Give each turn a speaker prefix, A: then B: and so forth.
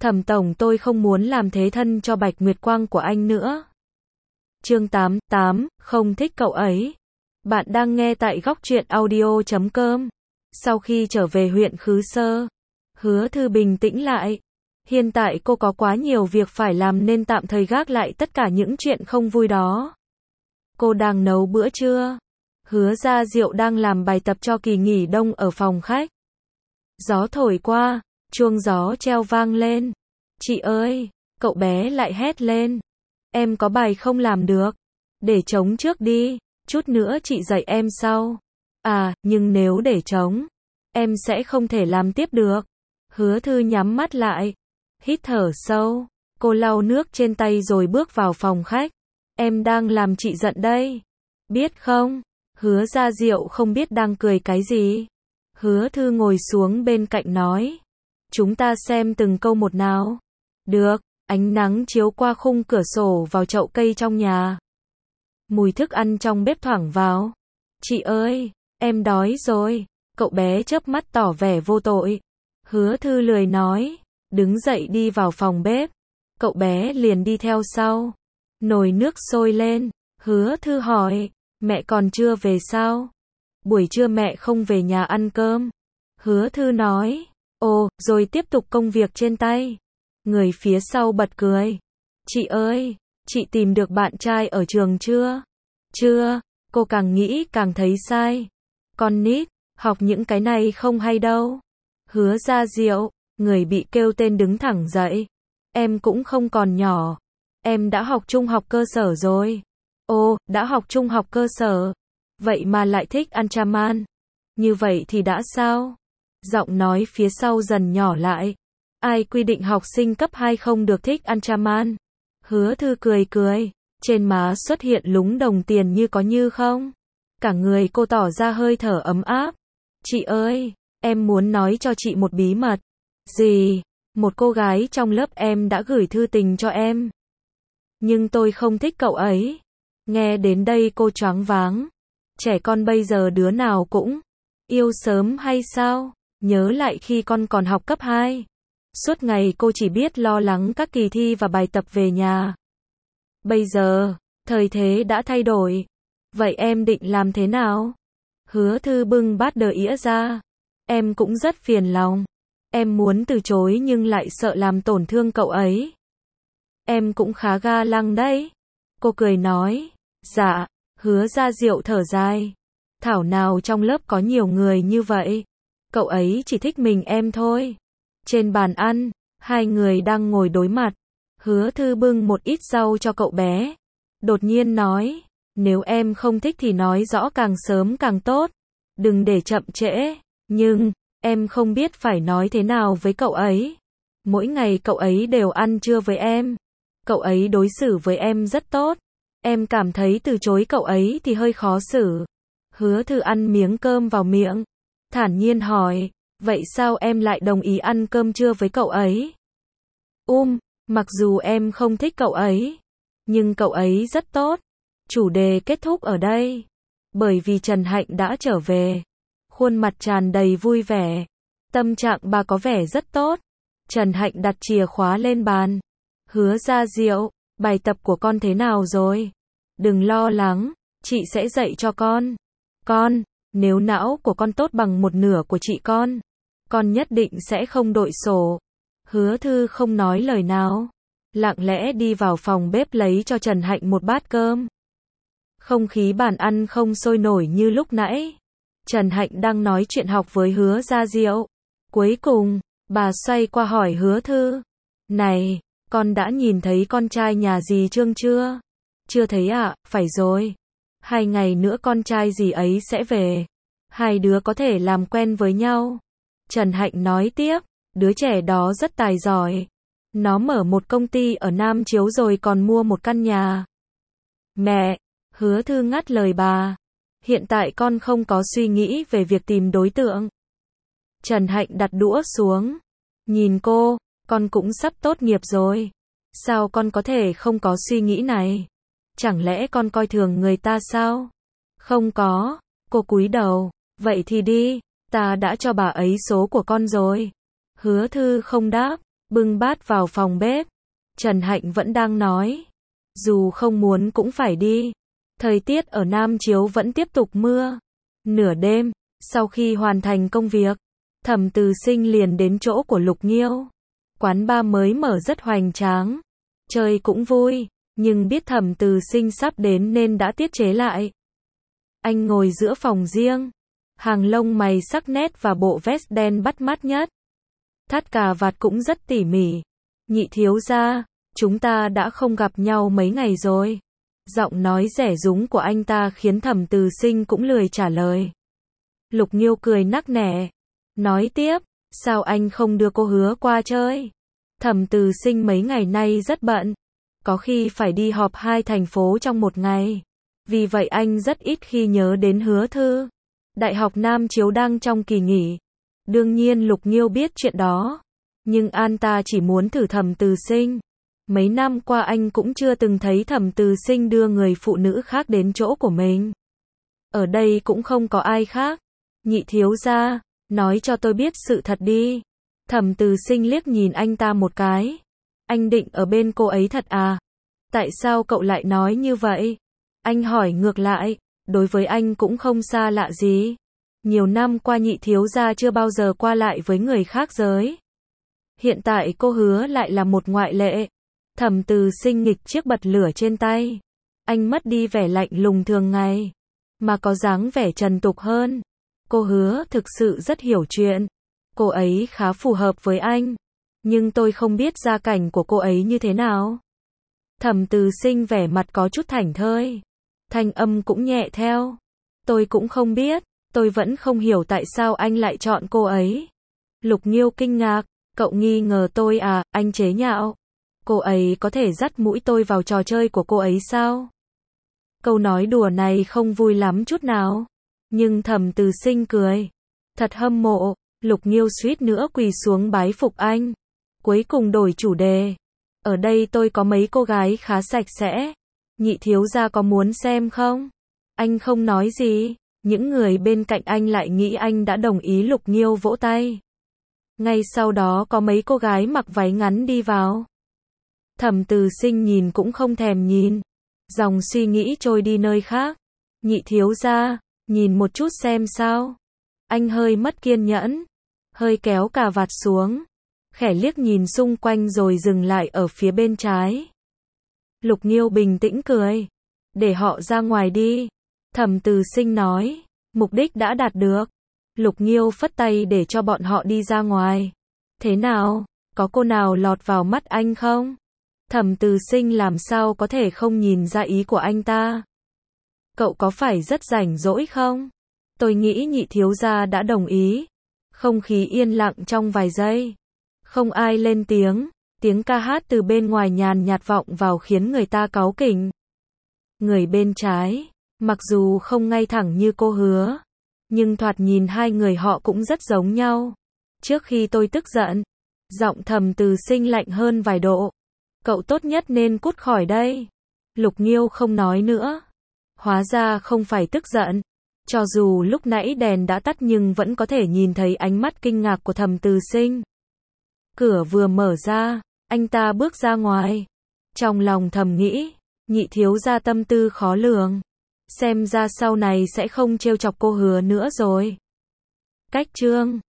A: Thẩm tổng, tôi không muốn làm thế thân cho Bạch Nguyệt Quang của anh nữa. Chương 88, không thích cậu ấy. Bạn đang nghe tại góc truyện audio.com. Sau khi trở về huyện Khứ Sơ, Hứa Thư bình tĩnh lại. Hiện tại cô có quá nhiều việc phải làm nên tạm thời gác lại tất cả những chuyện không vui đó. Cô đang nấu bữa trưa. Hứa Gia Diệu đang làm bài tập cho kỳ nghỉ đông ở phòng khách. Gió thổi qua, chuông gió treo vang lên. Chị ơi, cậu bé lại hét lên. Em có bài không làm được. Để trống trước đi, chút nữa chị dạy em sau. À, nhưng nếu để trống, em sẽ không thể làm tiếp được. Hứa Thư nhắm mắt lại, hít thở sâu. Cô lau nước trên tay rồi bước vào phòng khách. Em đang làm chị giận đây. Biết không? Hứa Gia Diệu không biết đang cười cái gì. Hứa Thư ngồi xuống bên cạnh nói. Chúng ta xem từng câu một nào. Được, ánh nắng chiếu qua khung cửa sổ vào chậu cây trong nhà. Mùi thức ăn trong bếp thoảng vào. Chị ơi, em đói rồi. Cậu bé chớp mắt tỏ vẻ vô tội. Hứa Thư lười nói, đứng dậy đi vào phòng bếp. Cậu bé liền đi theo sau. Nồi nước sôi lên. Hứa Thư hỏi, mẹ còn chưa về sao? Buổi trưa mẹ không về nhà ăn cơm. Hứa Thư nói, ồ, rồi tiếp tục công việc trên tay. Người phía sau bật cười. Chị ơi, chị tìm được bạn trai ở trường chưa? Chưa, cô càng nghĩ càng thấy sai. Con nít, học những cái này không hay đâu. Hứa Gia Diệu, người bị kêu tên đứng thẳng dậy. Em cũng không còn nhỏ. Em đã học trung học cơ sở rồi. Ồ, đã học trung học cơ sở. Vậy mà lại thích ăn chaman. Như vậy thì đã sao? Giọng nói phía sau dần nhỏ lại. Ai quy định học sinh cấp 2 không được thích ăn chaman? Hứa Thư cười cười. Trên má xuất hiện lúng đồng tiền như có như không. Cả người cô tỏ ra hơi thở ấm áp. Chị ơi, em muốn nói cho chị một bí mật. Gì? Một cô gái trong lớp em đã gửi thư tình cho em. Nhưng tôi không thích cậu ấy. Nghe đến đây cô choáng váng. Trẻ con bây giờ đứa nào cũng yêu sớm hay sao? Nhớ lại khi con còn học cấp 2. Suốt ngày cô chỉ biết lo lắng các kỳ thi và bài tập về nhà. Bây giờ, thời thế đã thay đổi. Vậy em định làm thế nào? Hứa Thư bưng bát đờ ĩa ra. Em cũng rất phiền lòng. Em muốn từ chối nhưng lại sợ làm tổn thương cậu ấy. Em cũng khá ga lăng đấy. Cô cười nói. Dạ. Hứa Gia Diệu thở dài. Thảo nào trong lớp có nhiều người như vậy. Cậu ấy chỉ thích mình em thôi. Trên bàn ăn, hai người đang ngồi đối mặt. Hứa Thư bưng một ít rau cho cậu bé. Đột nhiên nói. Nếu em không thích thì nói rõ càng sớm càng tốt. Đừng để chậm trễ. Nhưng, em không biết phải nói thế nào với cậu ấy. Mỗi ngày cậu ấy đều ăn trưa với em. Cậu ấy đối xử với em rất tốt. Em cảm thấy từ chối cậu ấy thì hơi khó xử. Hứa Thư ăn miếng cơm vào miệng. Thản nhiên hỏi, vậy sao em lại đồng ý ăn cơm trưa với cậu ấy? Mặc dù em không thích cậu ấy, nhưng cậu ấy rất tốt. Chủ đề kết thúc ở đây. Bởi vì Trần Hạnh đã trở về. Khuôn mặt tràn đầy vui vẻ. Tâm trạng bà có vẻ rất tốt. Trần Hạnh đặt chìa khóa lên bàn. Hứa Gia Diệu, bài tập của con thế nào rồi? Đừng lo lắng, chị sẽ dạy cho con. Nếu não của con tốt bằng một nửa của chị con nhất định sẽ không đội sổ. Hứa Thư không nói lời nào. Lặng lẽ đi vào phòng bếp lấy cho Trần Hạnh một bát cơm. Không khí bàn ăn không sôi nổi như lúc nãy. Trần Hạnh đang nói chuyện học với Hứa Gia Diệu. Cuối cùng, bà xoay qua hỏi Hứa Thư. Này, con đã nhìn thấy con trai nhà dì Trương chưa? Chưa thấy ạ, phải rồi. 2 ngày nữa con trai dì ấy sẽ về. Hai đứa có thể làm quen với nhau. Trần Hạnh nói tiếp, đứa trẻ đó rất tài giỏi. Nó mở một công ty ở Nam Chiếu rồi còn mua một căn nhà. Mẹ, Hứa Thư ngắt lời bà. Hiện tại con không có suy nghĩ về việc tìm đối tượng. Trần Hạnh đặt đũa xuống. Nhìn cô, con cũng sắp tốt nghiệp rồi. Sao con có thể không có suy nghĩ này? Chẳng lẽ con coi thường người ta sao? Không có. Cô cúi đầu. Vậy thì đi, ta đã cho bà ấy số của con rồi. Hứa Thư không đáp. bưng bát vào phòng bếp. Trần Hạnh vẫn đang nói, dù không muốn cũng phải đi. Thời tiết ở Nam Chiếu vẫn tiếp tục mưa. Nửa đêm, sau khi hoàn thành công việc, Thẩm Từ Sinh liền đến chỗ của Lục Nghiêu. Quán bar mới mở rất hoành tráng, chơi cũng vui, nhưng biết Thẩm Từ Sinh sắp đến nên đã tiết chế lại. Anh ngồi giữa phòng riêng, hàng lông mày sắc nét và bộ vest đen bắt mắt nhất. Thắt cà vạt cũng rất tỉ mỉ. Nhị thiếu gia, chúng ta đã không gặp nhau mấy ngày rồi. Giọng nói rẻ rúng của anh ta khiến Thẩm Từ Sinh cũng lười trả lời. Lục Nghiêu cười nắc nẻ, nói tiếp, sao anh không đưa cô Hứa qua chơi? Thẩm Từ Sinh mấy ngày nay rất bận, có khi phải đi họp 2 thành phố trong một ngày. Vì vậy anh rất ít khi nhớ đến Hứa Thư. Đại học Nam Chiếu đang trong kỳ nghỉ. Đương nhiên Lục Nghiêu biết chuyện đó, nhưng anh ta chỉ muốn thử Thẩm Từ Sinh. Mấy năm qua anh cũng chưa từng thấy Thẩm Từ Sinh đưa người phụ nữ khác đến chỗ của mình. Ở đây cũng không có ai khác. Nhị thiếu gia, nói cho tôi biết sự thật đi. Thẩm Từ Sinh liếc nhìn anh ta một cái. Anh định ở bên cô ấy thật à? Tại sao cậu lại nói như vậy? Anh hỏi ngược lại, đối với anh cũng không xa lạ gì. Nhiều năm qua nhị thiếu gia chưa bao giờ qua lại với người khác giới. Hiện tại cô Hứa lại là một ngoại lệ. Thẩm Từ Sinh nghịch chiếc bật lửa trên tay. Anh mất đi vẻ lạnh lùng thường ngày, mà có dáng vẻ trần tục hơn. Cô Hứa thực sự rất hiểu chuyện. Cô ấy khá phù hợp với anh. Nhưng tôi không biết gia cảnh của cô ấy như thế nào. Thẩm Từ Sinh vẻ mặt có chút thảnh thơi. Thanh âm cũng nhẹ theo. Tôi cũng không biết. Tôi vẫn không hiểu tại sao anh lại chọn cô ấy. Lục Nghiêu kinh ngạc. Cậu nghi ngờ tôi à? Anh chế nhạo. Cô ấy có thể dắt mũi tôi vào trò chơi của cô ấy sao? Câu nói đùa này không vui lắm chút nào. Nhưng Thẩm Từ Sinh cười. Thật hâm mộ. Lục Nghiêu suýt nữa quỳ xuống bái phục anh. Cuối cùng đổi chủ đề. Ở đây tôi có mấy cô gái khá sạch sẽ. Nhị thiếu gia có muốn xem không? Anh không nói gì. Những người bên cạnh anh lại nghĩ anh đã đồng ý. Lục Nghiêu vỗ tay. Ngay sau đó có mấy cô gái mặc váy ngắn đi vào. Thẩm Từ Sinh nhìn cũng không thèm nhìn. Dòng suy nghĩ trôi đi nơi khác. Nhị thiếu gia, nhìn một chút xem sao. Anh hơi mất kiên nhẫn. Hơi kéo cà vạt xuống. Khẽ liếc nhìn xung quanh rồi dừng lại ở phía bên trái. Lục Nghiêu bình tĩnh cười. Để họ ra ngoài đi. Thẩm Từ Sinh nói. Mục đích đã đạt được. Lục Nghiêu phất tay để cho bọn họ đi ra ngoài. Thế nào? Có cô nào lọt vào mắt anh không? Thẩm Từ Sinh làm sao có thể không nhìn ra ý của anh ta. Cậu có phải rất rảnh rỗi không? Tôi nghĩ nhị thiếu gia đã đồng ý. Không khí yên lặng trong vài giây. Không ai lên tiếng. Tiếng ca hát từ bên ngoài nhàn nhạt vọng vào khiến người ta cáu kỉnh. Người bên trái, mặc dù không ngay thẳng như cô Hứa, nhưng thoạt nhìn hai người họ cũng rất giống nhau. Trước khi tôi tức giận, giọng Thẩm Từ Sinh lạnh hơn vài độ. Cậu tốt nhất nên cút khỏi đây. Lục Nghiêu không nói nữa. Hóa ra không phải tức giận. Cho dù lúc nãy đèn đã tắt nhưng vẫn có thể nhìn thấy ánh mắt kinh ngạc của Thẩm Từ Sinh. Cửa vừa mở ra, anh ta bước ra ngoài. Trong lòng thầm nghĩ, nhị thiếu gia tâm tư khó lường. Xem ra sau này sẽ không trêu chọc cô Hứa nữa rồi. Cách chương